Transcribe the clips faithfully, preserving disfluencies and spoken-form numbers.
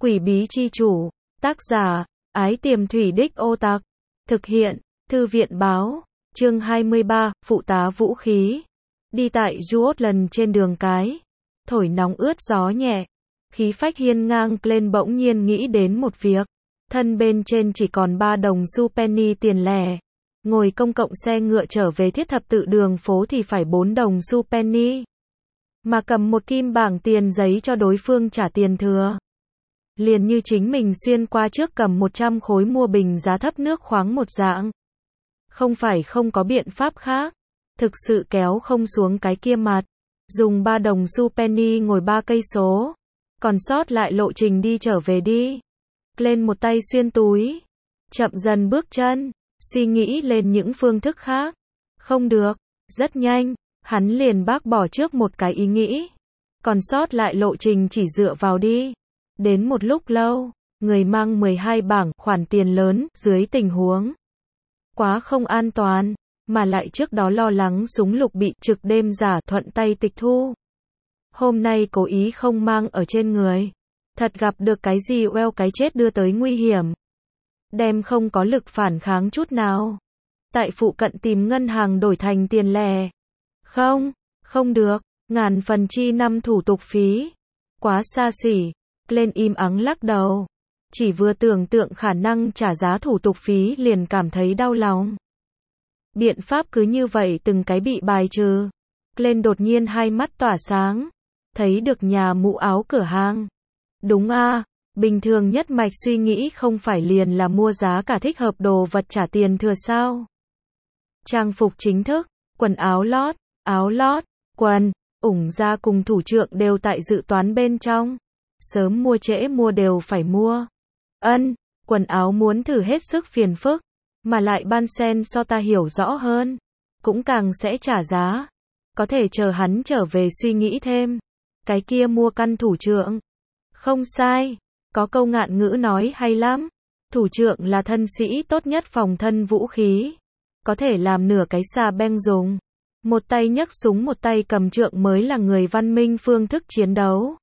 Quỷ bí chi chủ. Tác giả, Ái Tiềm Thủy Đích Ô Tặc. Thực hiện, Thư viện báo. Chương hai mươi ba, Phụ tá vũ khí. Đi tại Juotland trên đường cái. Thổi nóng ướt gió nhẹ. Khí phách hiên ngang lên bỗng nhiên nghĩ đến một việc. Thân bên trên chỉ còn ba đồng xu penny tiền lẻ. Ngồi công cộng xe ngựa trở về thiết thập tự đường phố thì phải bốn đồng xu penny. Mà cầm một kim bảng tiền giấy cho đối phương trả tiền thừa. Liền như chính mình xuyên qua trước cầm một trăm khối mua bình giá thấp nước khoáng một dạng. Không phải không có biện pháp khác. Thực sự kéo không xuống cái kia mặt. Dùng ba đồng xu penny ngồi ba cây số. Còn sót lại lộ trình đi trở về đi. Lên một tay xuyên túi. Chậm dần bước chân. Suy nghĩ lên những phương thức khác. Không được. Rất nhanh. Hắn liền bác bỏ trước một cái ý nghĩ. Còn sót lại lộ trình chỉ dựa vào đi. Đến một lúc lâu. Người mang mười hai bảng khoản tiền lớn dưới tình huống. Quá không an toàn. Mà lại trước đó lo lắng súng lục bị trực đêm giả thuận tay tịch thu. Hôm nay cố ý không mang ở trên người. Thật gặp được cái gì well cái chết đưa tới nguy hiểm. Đem không có lực phản kháng chút nào. Tại phụ cận tìm ngân hàng đổi thành tiền lẻ. Không, không được, ngàn phần chi năm thủ tục phí. Quá xa xỉ. Lên im ắng lắc đầu. Chỉ vừa tưởng tượng khả năng trả giá thủ tục phí liền cảm thấy đau lòng. Biện pháp cứ như vậy từng cái bị bài trừ. Lên đột nhiên hai mắt tỏa sáng. Thấy được nhà mũ áo cửa hàng. Đúng a, bình thường nhất mạch suy nghĩ không phải liền là mua giá cả thích hợp đồ vật trả tiền thừa sao. Trang phục chính thức, quần áo lót, áo lót, quần, ủng ra cùng thủ trưởng đều tại dự toán bên trong. Sớm mua trễ mua đều phải mua. Ân, quần áo muốn thử hết sức phiền phức. Mà lại ban sen so ta hiểu rõ hơn. Cũng càng sẽ trả giá. Có thể chờ hắn trở về suy nghĩ thêm. Cái kia mua căn thủ trưởng. Không sai. Có câu ngạn ngữ nói hay lắm. Thủ trưởng là thân sĩ tốt nhất phòng thân vũ khí. Có thể làm nửa cái xà beng dùng. Một tay nhấc súng một tay cầm trượng mới là người văn minh phương thức chiến đấu.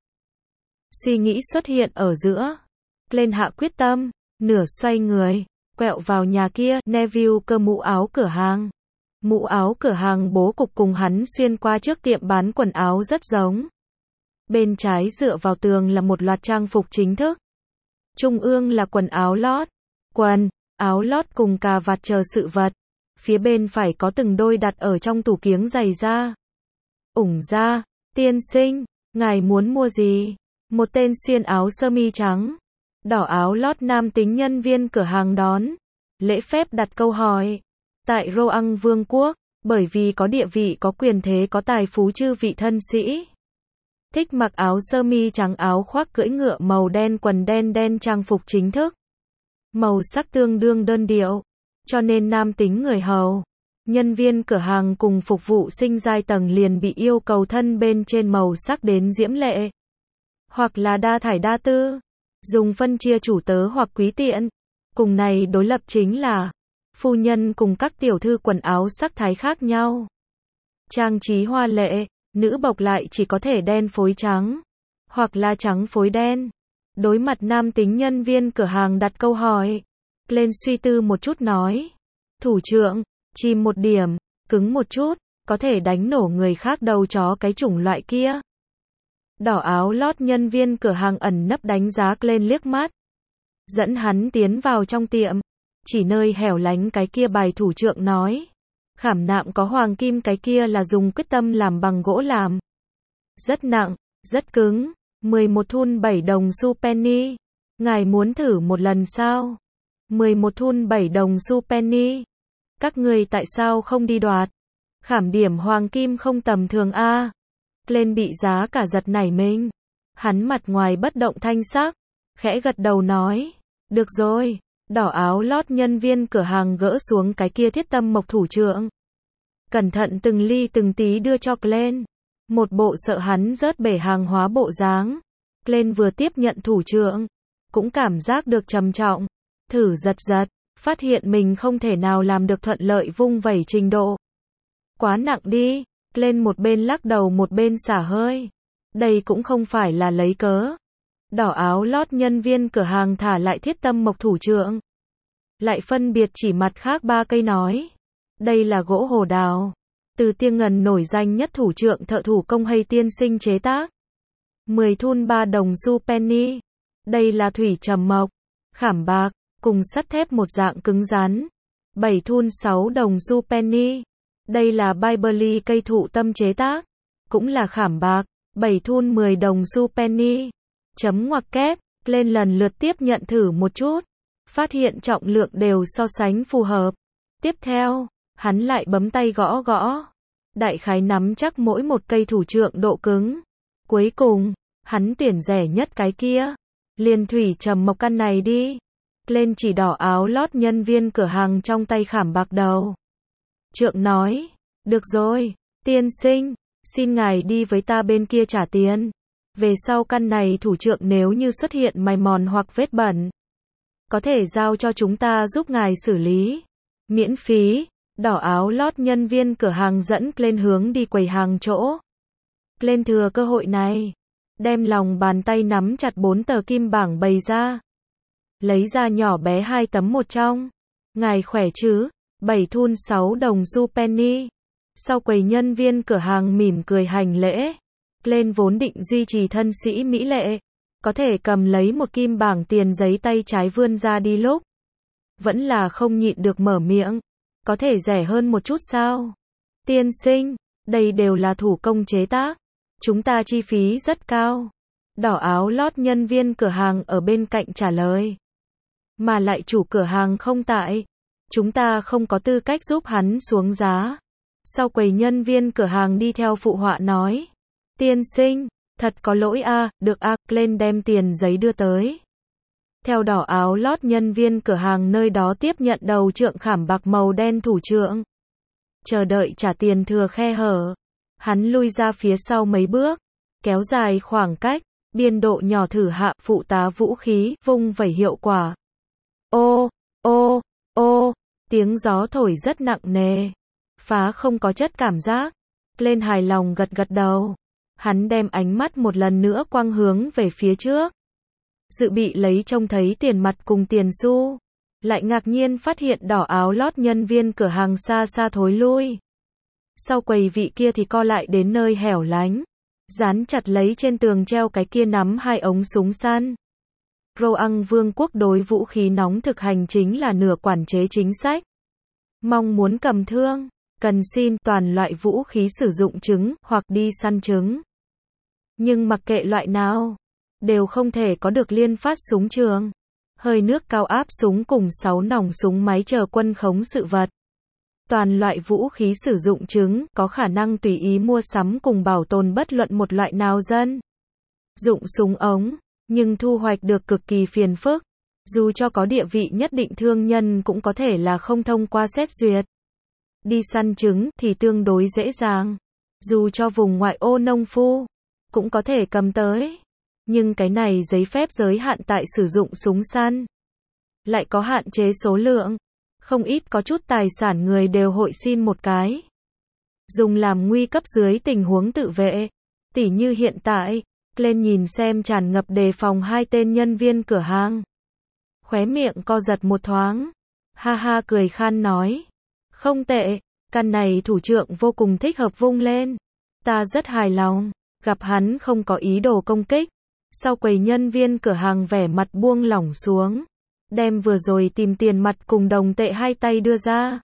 Suy nghĩ xuất hiện ở giữa. Lên hạ quyết tâm. Nửa xoay người. Quẹo vào nhà kia, Neville cơ mũ áo cửa hàng. Mũ áo cửa hàng bố cục cùng hắn xuyên qua trước tiệm bán quần áo rất giống. Bên trái dựa vào tường là một loạt trang phục chính thức. Trung ương là quần áo lót, quần, áo lót cùng cà vạt chờ sự vật. Phía bên phải có từng đôi đặt ở trong tủ kiếng giày da. Ủng ra, tiên sinh, ngài muốn mua gì? Một tên xuyên áo sơ mi trắng. Đỏ áo lót nam tính nhân viên cửa hàng đón. Lễ phép đặt câu hỏi. Tại Roang Vương quốc, bởi vì có địa vị có quyền thế có tài phú chư vị thân sĩ. Thích mặc áo sơ mi trắng áo khoác cưỡi ngựa màu đen quần đen đen trang phục chính thức. Màu sắc tương đương đơn điệu. Cho nên nam tính người hầu. Nhân viên cửa hàng cùng phục vụ sinh giai tầng liền bị yêu cầu thân bên trên màu sắc đến diễm lệ. Hoặc là đa thải đa tư. Dùng phân chia chủ tớ hoặc quý tiện. Cùng này đối lập chính là phu nhân cùng các tiểu thư quần áo sắc thái khác nhau. Trang trí hoa lệ, nữ bộc lại chỉ có thể đen phối trắng. Hoặc là trắng phối đen. Đối mặt nam tính nhân viên cửa hàng đặt câu hỏi. Lên suy tư một chút nói. Thủ trưởng, chìm một điểm, cứng một chút, có thể đánh nổ người khác đầu chó cái chủng loại kia. Đỏ áo lót nhân viên cửa hàng ẩn nấp đánh giá lên liếc mắt. Dẫn hắn tiến vào trong tiệm. Chỉ nơi hẻo lánh cái kia bài thủ trưởng nói. Khảm nạm có hoàng kim cái kia là dùng quyết tâm làm bằng gỗ làm. Rất nặng, rất cứng. mười một thun bảy đồng xu penny. Ngài muốn thử một lần sao? mười một thun bảy đồng xu penny. Các người tại sao không đi đoạt? Khảm điểm hoàng kim không tầm thường a. Lên bị giá cả giật nảy mình. Hắn mặt ngoài bất động thanh sắc. Khẽ gật đầu nói. Được rồi. Đỏ áo lót nhân viên cửa hàng gỡ xuống cái kia thiết tâm mộc thủ trưởng. Cẩn thận từng ly từng tí đưa cho Glenn. Một bộ sợ hắn rớt bể hàng hóa bộ dáng. Glenn vừa tiếp nhận thủ trưởng. Cũng cảm giác được trầm trọng. Thử giật giật. Phát hiện mình không thể nào làm được thuận lợi vung vẩy trình độ. Quá nặng đi. Lên một bên lắc đầu một bên xả hơi. Đây cũng không phải là lấy cớ. Đỏ áo lót nhân viên cửa hàng thả lại thiết tâm mộc thủ trưởng. Lại phân biệt chỉ mặt khác ba cây nói. Đây là gỗ hồ đào. Từ Tiêng Ngần nổi danh nhất thủ trưởng thợ thủ công hay tiên sinh chế tác. mười thun ba đồng xu penny. Đây là thủy trầm mộc, khảm bạc, cùng sắt thép một dạng cứng rắn. bảy thun sáu đồng xu penny. Đây là Biberly cây thụ tâm chế tác, cũng là khảm bạc. bảy thun mười đồng xu penny. Chấm ngoặc kép, lên lần lượt tiếp nhận thử một chút. Phát hiện trọng lượng đều so sánh phù hợp. Tiếp theo, hắn lại bấm tay gõ gõ. Đại khái nắm chắc mỗi một cây thủ trưởng độ cứng. Cuối cùng, hắn tuyển rẻ nhất cái kia. Liền thủy trầm mộc căn này đi. Lên chỉ đỏ áo lót nhân viên cửa hàng trong tay khảm bạc đầu. Trượng nói, được rồi, tiên sinh, xin ngài đi với ta bên kia trả tiền. Về sau căn này thủ trưởng nếu như xuất hiện mài mòn hoặc vết bẩn, có thể giao cho chúng ta giúp ngài xử lý. Miễn phí. Đỏ áo lót nhân viên cửa hàng dẫn lên hướng đi quầy hàng chỗ. Lên thừa cơ hội này, đem lòng bàn tay nắm chặt bốn tờ kim bảng bày ra. Lấy ra nhỏ bé hai tấm một trong. Ngài khỏe chứ? bảy thun sáu đồng xu penny. Sau quầy nhân viên cửa hàng mỉm cười hành lễ. Lên vốn định duy trì thân sĩ mỹ lệ, có thể cầm lấy một kim bảng tiền giấy tay trái vươn ra đi lúc. Vẫn là không nhịn được mở miệng. Có thể rẻ hơn một chút sao? Tiên sinh, đây đều là thủ công chế tác. Chúng ta chi phí rất cao. Đỏ áo lót nhân viên cửa hàng ở bên cạnh trả lời. Mà lại chủ cửa hàng không tại. Chúng ta không có tư cách giúp hắn xuống giá. Sau quầy nhân viên cửa hàng đi theo phụ họa nói. Tiên sinh, thật có lỗi a, à, được a, à, lên đem tiền giấy đưa tới. Theo đỏ áo lót nhân viên cửa hàng nơi đó tiếp nhận đầu trượng khảm bạc màu đen thủ trượng. Chờ đợi trả tiền thừa khe hở. Hắn lui ra phía sau mấy bước, kéo dài khoảng cách, biên độ nhỏ thử hạ phụ tá vũ khí, vung vẩy hiệu quả. Ô, ô, ô, tiếng gió thổi rất nặng nề. Phá không có chất cảm giác. Lên hài lòng gật gật đầu. Hắn đem ánh mắt một lần nữa quang hướng về phía trước. Dự bị lấy trông thấy tiền mặt cùng tiền xu. Lại ngạc nhiên phát hiện đỏ áo lót nhân viên cửa hàng xa xa thối lui. Sau quầy vị kia thì co lại đến nơi hẻo lánh. Dán chặt lấy trên tường treo cái kia nắm hai ống súng săn. Roang Vương quốc đối vũ khí nóng thực hành chính là nửa quản chế chính sách. Mong muốn cầm thương, cần xin toàn loại vũ khí sử dụng chứng hoặc đi săn chứng. Nhưng mặc kệ loại nào, đều không thể có được liên phát súng trường, hơi nước cao áp súng cùng sáu nòng súng máy chờ quân khống sự vật. Toàn loại vũ khí sử dụng chứng có khả năng tùy ý mua sắm cùng bảo tồn bất luận một loại nào dân dụng súng ống, nhưng thu hoạch được cực kỳ phiền phức. Dù cho có địa vị nhất định thương nhân cũng có thể là không thông qua xét duyệt. Đi săn trứng thì tương đối dễ dàng. Dù cho vùng ngoại ô nông phu, cũng có thể cầm tới. Nhưng cái này giấy phép giới hạn tại sử dụng súng săn. Lại có hạn chế số lượng. Không ít có chút tài sản người đều hội xin một cái. Dùng làm nguy cấp dưới tình huống tự vệ. Tỉ như hiện tại, lên nhìn xem tràn ngập đề phòng hai tên nhân viên cửa hàng. Khóe miệng co giật một thoáng. Ha ha cười khan nói. Không tệ, căn này thủ trưởng vô cùng thích hợp vung lên. Ta rất hài lòng, gặp hắn không có ý đồ công kích. Sau quầy nhân viên cửa hàng vẻ mặt buông lỏng xuống. Đem vừa rồi tìm tiền mặt cùng đồng tệ hai tay đưa ra.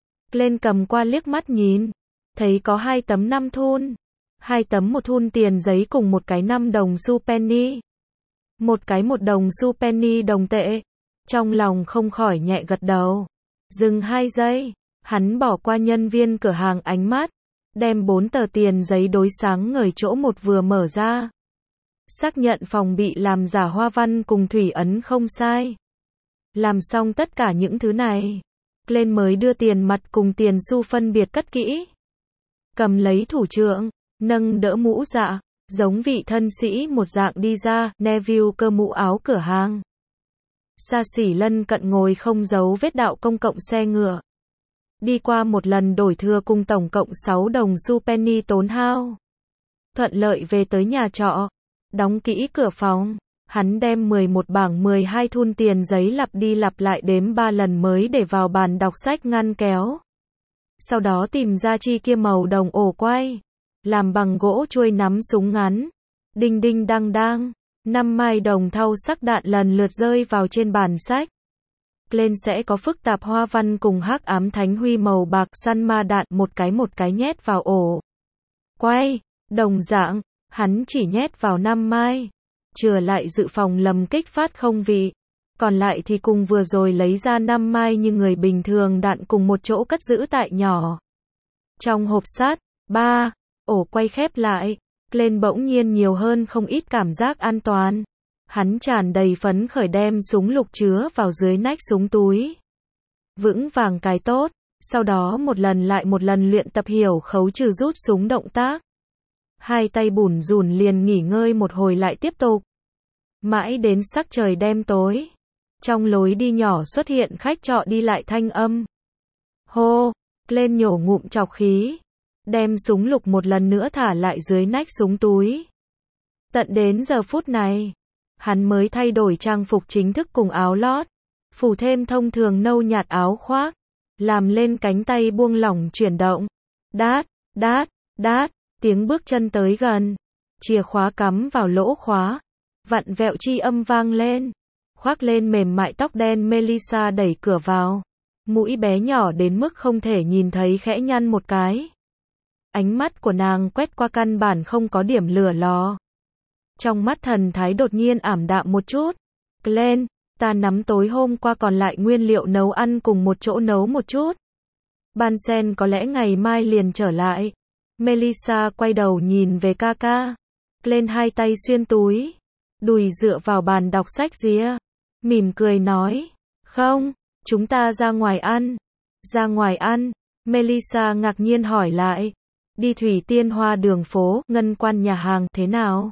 Lên cầm qua liếc mắt nhìn. Thấy có hai tấm năm thun. Hai tấm một thun tiền giấy cùng một cái năm đồng xu penny. Một cái một đồng xu penny đồng tệ. Trong lòng không khỏi nhẹ gật đầu. Dừng hai giây. Hắn bỏ qua nhân viên cửa hàng ánh mắt. Đem bốn tờ tiền giấy đối sáng ngời chỗ một vừa mở ra. Xác nhận phòng bị làm giả hoa văn cùng thủy ấn không sai. Làm xong tất cả những thứ này. Lên mới đưa tiền mặt cùng tiền xu phân biệt cất kỹ. Cầm lấy thủ trưởng, nâng đỡ mũ dạ, giống vị thân sĩ một dạng đi ra, Neville cơ mũ áo cửa hàng. Xa xỉ lân cận ngồi không giấu vết đạo công cộng xe ngựa. Đi qua một lần đổi thừa cùng tổng cộng sáu đồng xu penny tốn hao. Thuận lợi về tới nhà trọ. Đóng kỹ cửa phòng. Hắn đem mười một bảng mười hai thun tiền giấy lặp đi lặp lại đếm ba lần mới để vào bàn đọc sách ngăn kéo. Sau đó tìm ra chi kia màu đồng ổ quay, làm bằng gỗ chuôi nắm súng ngắn. Đinh đinh đang đang, năm mai đồng thau sắc đạn lần lượt rơi vào trên bàn sách. Lên sẽ có phức tạp hoa văn cùng hắc ám thánh huy màu bạc săn ma đạn một cái một cái nhét vào ổ quay. Đồng dạng, hắn chỉ nhét vào năm mai. Chừa lại dự phòng lầm kích phát không vị. Còn lại thì cùng vừa rồi lấy ra năm mai như người bình thường đạn cùng một chỗ cất giữ tại nhỏ. Trong hộp sắt, ba, ổ quay khép lại. Lên bỗng nhiên nhiều hơn không ít cảm giác an toàn. Hắn tràn đầy phấn khởi đem súng lục chứa vào dưới nách súng túi. Vững vàng cài tốt, sau đó một lần lại một lần luyện tập hiểu khấu trừ rút súng động tác. Hai tay bủn rủn liền nghỉ ngơi một hồi lại tiếp tục. Mãi đến sắc trời đêm tối. Trong lối đi nhỏ xuất hiện khách trọ đi lại thanh âm. Hô, lên nhổ ngụm trọc khí. Đem súng lục một lần nữa thả lại dưới nách súng túi. Tận đến giờ phút này, hắn mới thay đổi trang phục chính thức cùng áo lót. Phủ thêm thông thường nâu nhạt áo khoác. Làm lên cánh tay buông lỏng chuyển động. Đát, đát, đát, tiếng bước chân tới gần. Chìa khóa cắm vào lỗ khóa. Vặn vẹo chi âm vang lên. Khoác lên mềm mại tóc đen Melissa đẩy cửa vào. Mũi bé nhỏ đến mức không thể nhìn thấy khẽ nhăn một cái. Ánh mắt của nàng quét qua căn bản không có điểm lửa lò. Trong mắt thần thái đột nhiên ảm đạm một chút. Lên, ta nắm tối hôm qua còn lại nguyên liệu nấu ăn cùng một chỗ nấu một chút. Bansen có lẽ ngày mai liền trở lại. Melissa quay đầu nhìn về ca ca. Lên hai tay xuyên túi. Đùi dựa vào bàn đọc sách rìa. Mỉm cười nói. Không, chúng ta ra ngoài ăn. Ra ngoài ăn. Melissa ngạc nhiên hỏi lại. Đi Thủy Tiên Hoa đường phố, ngân quan nhà hàng, thế nào?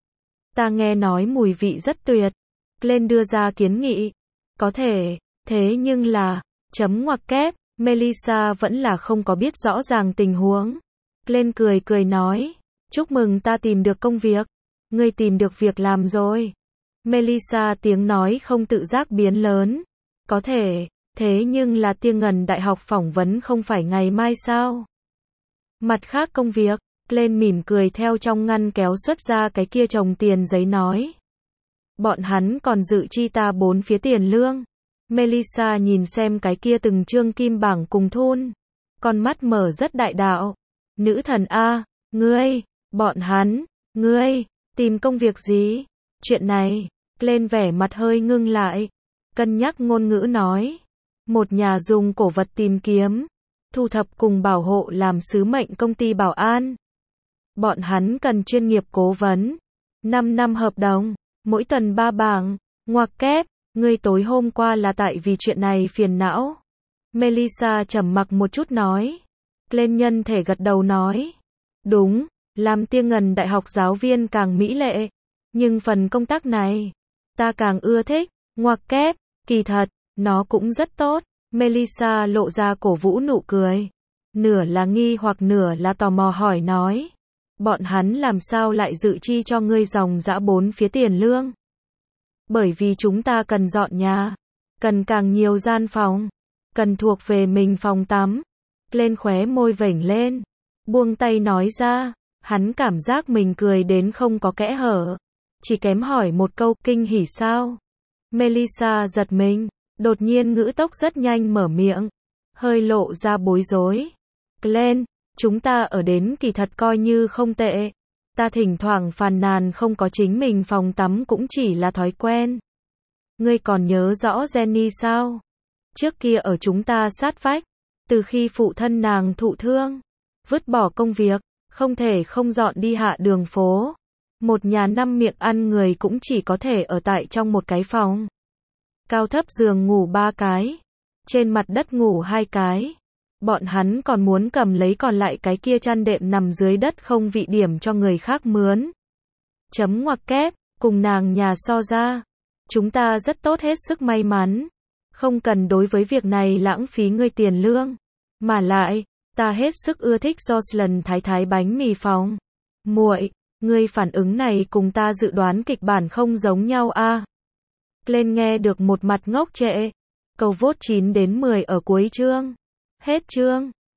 Ta nghe nói mùi vị rất tuyệt. Lên đưa ra kiến nghị. Có thể, thế nhưng là, chấm ngoặc kép, Melissa vẫn là không có biết rõ ràng tình huống. Lên cười cười nói. Chúc mừng ta tìm được công việc. Ngươi tìm được việc làm rồi. Melissa tiếng nói không tự giác biến lớn. Có thể, thế nhưng là Tiên Ngần Đại học phỏng vấn không phải ngày mai sao? Mặt khác công việc, lên mỉm cười theo trong ngăn kéo xuất ra cái kia chồng tiền giấy nói. Bọn hắn còn dự chi ta bốn phía tiền lương. Melissa nhìn xem cái kia từng chương kim bảng cùng thun. Con mắt mở rất đại đạo. Nữ thần A, ngươi, bọn hắn, ngươi, tìm công việc gì? Chuyện này, lên vẻ mặt hơi ngưng lại. Cân nhắc ngôn ngữ nói. Một nhà dùng cổ vật tìm kiếm. Thu thập cùng bảo hộ làm sứ mệnh công ty bảo an. Bọn hắn cần chuyên nghiệp cố vấn. năm năm hợp đồng. Mỗi tuần ba bảng. Ngoặc kép. Ngươi tối hôm qua là tại vì chuyện này phiền não. Melissa trầm mặc một chút nói. Lên nhân thể gật đầu nói. Đúng, làm Tiên Ngần Đại học giáo viên càng mỹ lệ. Nhưng phần công tác này, ta càng ưa thích. Ngoặc kép, kỳ thật, nó cũng rất tốt. Melissa lộ ra cổ vũ nụ cười. Nửa là nghi hoặc nửa là tò mò hỏi nói. Bọn hắn làm sao lại dự chi cho ngươi dòng dã bốn phía tiền lương? Bởi vì chúng ta cần dọn nhà. Cần càng nhiều gian phòng. Cần thuộc về mình phòng tắm. Lên khóe môi vểnh lên. Buông tay nói ra. Hắn cảm giác mình cười đến không có kẽ hở. Chỉ kém hỏi một câu kinh hỉ sao? Melissa giật mình. Đột nhiên ngữ tốc rất nhanh mở miệng. Hơi lộ ra bối rối. Lên, chúng ta ở đến kỳ thật coi như không tệ. Ta thỉnh thoảng phàn nàn không có chính mình phòng tắm cũng chỉ là thói quen. Ngươi còn nhớ rõ Jenny sao? Trước kia ở chúng ta sát vách. Từ khi phụ thân nàng thụ thương. Vứt bỏ công việc. Không thể không dọn đi hạ đường phố. Một nhà năm miệng ăn người cũng chỉ có thể ở tại trong một cái phòng. Cao thấp giường ngủ ba cái. Trên mặt đất ngủ hai cái. Bọn hắn còn muốn cầm lấy còn lại cái kia chăn đệm nằm dưới đất không vị điểm cho người khác mướn. Chấm ngoặc kép, cùng nàng nhà so ra. Chúng ta rất tốt hết sức may mắn. Không cần đối với việc này lãng phí ngươi tiền lương. Mà lại, ta hết sức ưa thích Jocelyn thái thái bánh mì phòng. Muội, Ngươi phản ứng này cùng ta dự đoán kịch bản không giống nhau a. Lên nghe được một mặt ngốc trệ. Câu vote chín đến mười ở cuối chương. Hết chương.